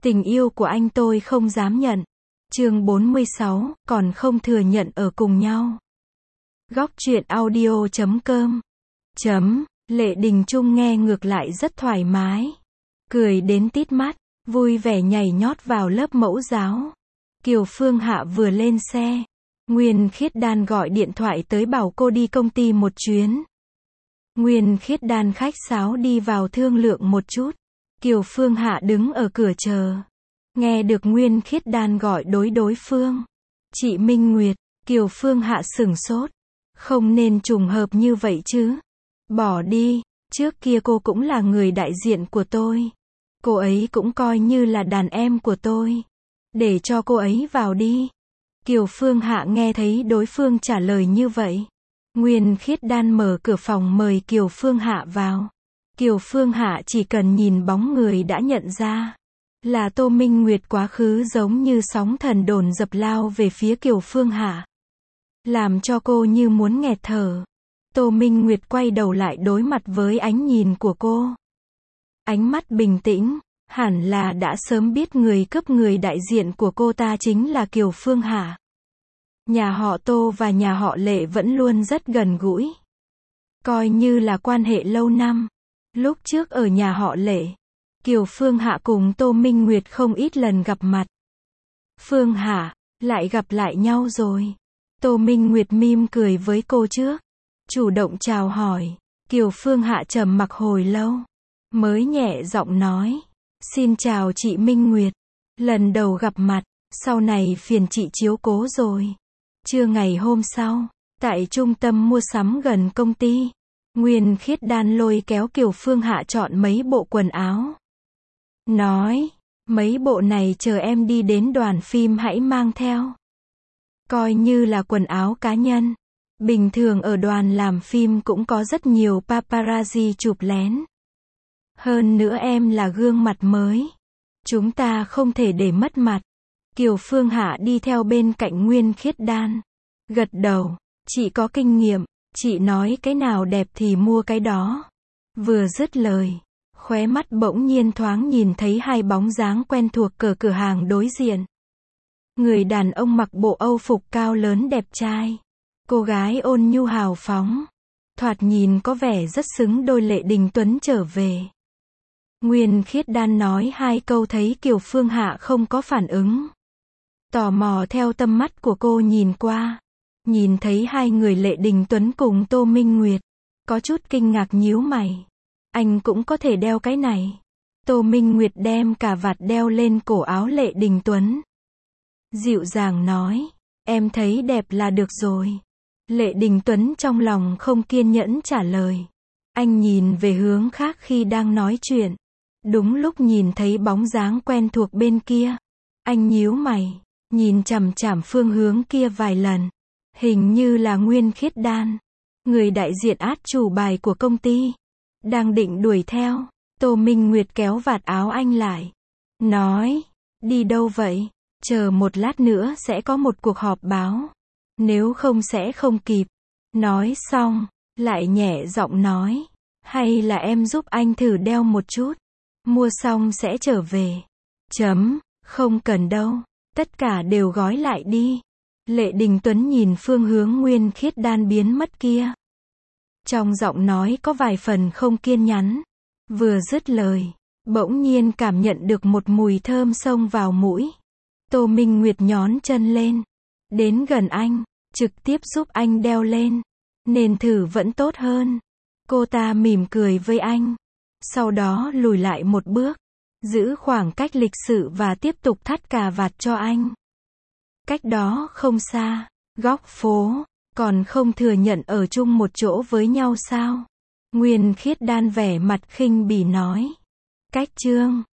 Tình yêu của anh tôi không dám nhận. Chương 46, còn không thừa nhận ở cùng nhau. Góc truyện audio.com. Lệ Đình Trung nghe ngược lại rất thoải mái. Cười đến tít mắt, vui vẻ nhảy nhót vào lớp mẫu giáo. Kiều Phương Hạ vừa lên xe. Nguyên Khiết Đan gọi điện thoại tới bảo cô đi công ty một chuyến. Nguyên Khiết Đan khách sáo đi vào thương lượng một chút. Kiều Phương Hạ đứng ở cửa chờ. Nghe được Nguyên Khiết Đan gọi đối phương. Chị Minh Nguyệt, Kiều Phương Hạ sửng sốt. Không nên trùng hợp như vậy chứ. Bỏ đi, trước kia cô cũng là người đại diện của tôi. Cô ấy cũng coi như là đàn em của tôi. Để cho cô ấy vào đi. Kiều Phương Hạ nghe thấy đối phương trả lời như vậy. Nguyên Khiết Đan mở cửa phòng mời Kiều Phương Hạ vào. Kiều Phương Hạ chỉ cần nhìn bóng người đã nhận ra. Là Tô Minh Nguyệt, quá khứ giống như sóng thần dồn dập lao về phía Kiều Phương Hạ. Làm cho cô như muốn nghẹt thở. Tô Minh Nguyệt quay đầu lại đối mặt với ánh nhìn của cô. Ánh mắt bình tĩnh, hẳn là đã sớm biết người cướp người đại diện của cô ta chính là Kiều Phương Hạ. Nhà họ Tô và nhà họ Lệ vẫn luôn rất gần gũi. Coi như là quan hệ lâu năm. Lúc trước ở nhà họ Lệ, Kiều Phương Hạ cùng Tô Minh Nguyệt không ít lần gặp mặt. Phương Hạ, lại gặp lại nhau rồi. Tô Minh Nguyệt mỉm cười với cô trước. Chủ động chào hỏi. Kiều Phương Hạ trầm mặc hồi lâu. Mới nhẹ giọng nói. Xin chào chị Minh Nguyệt. Lần đầu gặp mặt, sau này phiền chị chiếu cố rồi. Trưa ngày hôm sau, tại trung tâm mua sắm gần công ty, Nguyên Khiết Đan lôi kéo Kiều Phương Hạ chọn mấy bộ quần áo. Nói, mấy bộ này chờ em đi đến đoàn phim hãy mang theo. Coi như là quần áo cá nhân. Bình thường ở đoàn làm phim cũng có rất nhiều paparazzi chụp lén. Hơn nữa em là gương mặt mới. Chúng ta không thể để mất mặt. Kiều Phương Hạ đi theo bên cạnh Nguyên Khiết Đan. Gật đầu, chị có kinh nghiệm, chị nói cái nào đẹp thì mua cái đó. Vừa dứt lời, khóe mắt bỗng nhiên thoáng nhìn thấy hai bóng dáng quen thuộc ở cửa hàng đối diện. Người đàn ông mặc bộ Âu phục cao lớn đẹp trai. Cô gái ôn nhu hào phóng. Thoạt nhìn có vẻ rất xứng đôi. Lệ Đình Tuấn trở về. Nguyên Khiết Đan nói hai câu thấy Kiều Phương Hạ không có phản ứng. Tò mò theo tầm mắt của cô nhìn qua. Nhìn thấy hai người Lệ Đình Tuấn cùng Tô Minh Nguyệt. Có chút kinh ngạc nhíu mày. Anh cũng có thể đeo cái này. Tô Minh Nguyệt đem cà vạt đeo lên cổ áo Lệ Đình Tuấn. Dịu dàng nói. Em thấy đẹp là được rồi. Lệ Đình Tuấn trong lòng không kiên nhẫn trả lời. Anh nhìn về hướng khác khi đang nói chuyện. Đúng lúc nhìn thấy bóng dáng quen thuộc bên kia. Anh nhíu mày, nhìn chằm chằm phương hướng kia vài lần. Hình như là Nguyên Khiết Đan, người đại diện át chủ bài của công ty. Đang định đuổi theo, Tô Minh Nguyệt kéo vạt áo anh lại. Nói, đi đâu vậy? Chờ một lát nữa sẽ có một cuộc họp báo. Nếu không sẽ không kịp. Nói xong, lại nhẹ giọng nói. Hay là em giúp anh thử đeo một chút. Mua xong sẽ trở về. Không cần đâu. Tất cả đều gói lại đi. Lệ Đình Tuấn nhìn phương hướng Nguyên Khiết Đan biến mất kia. Trong giọng nói có vài phần không kiên nhẫn. Vừa dứt lời, bỗng nhiên cảm nhận được một mùi thơm xông vào mũi. Tô Minh Nguyệt nhón chân lên. Đến gần anh, trực tiếp giúp anh đeo lên. Nên thử vẫn tốt hơn. Cô ta mỉm cười với anh. Sau đó lùi lại một bước. Giữ khoảng cách lịch sự và tiếp tục thắt cà vạt cho anh. Cách đó không xa, góc phố, còn không thừa nhận ở chung một chỗ với nhau sao? Nguyên Khiết Đan vẻ mặt khinh bỉ nói. Cách chương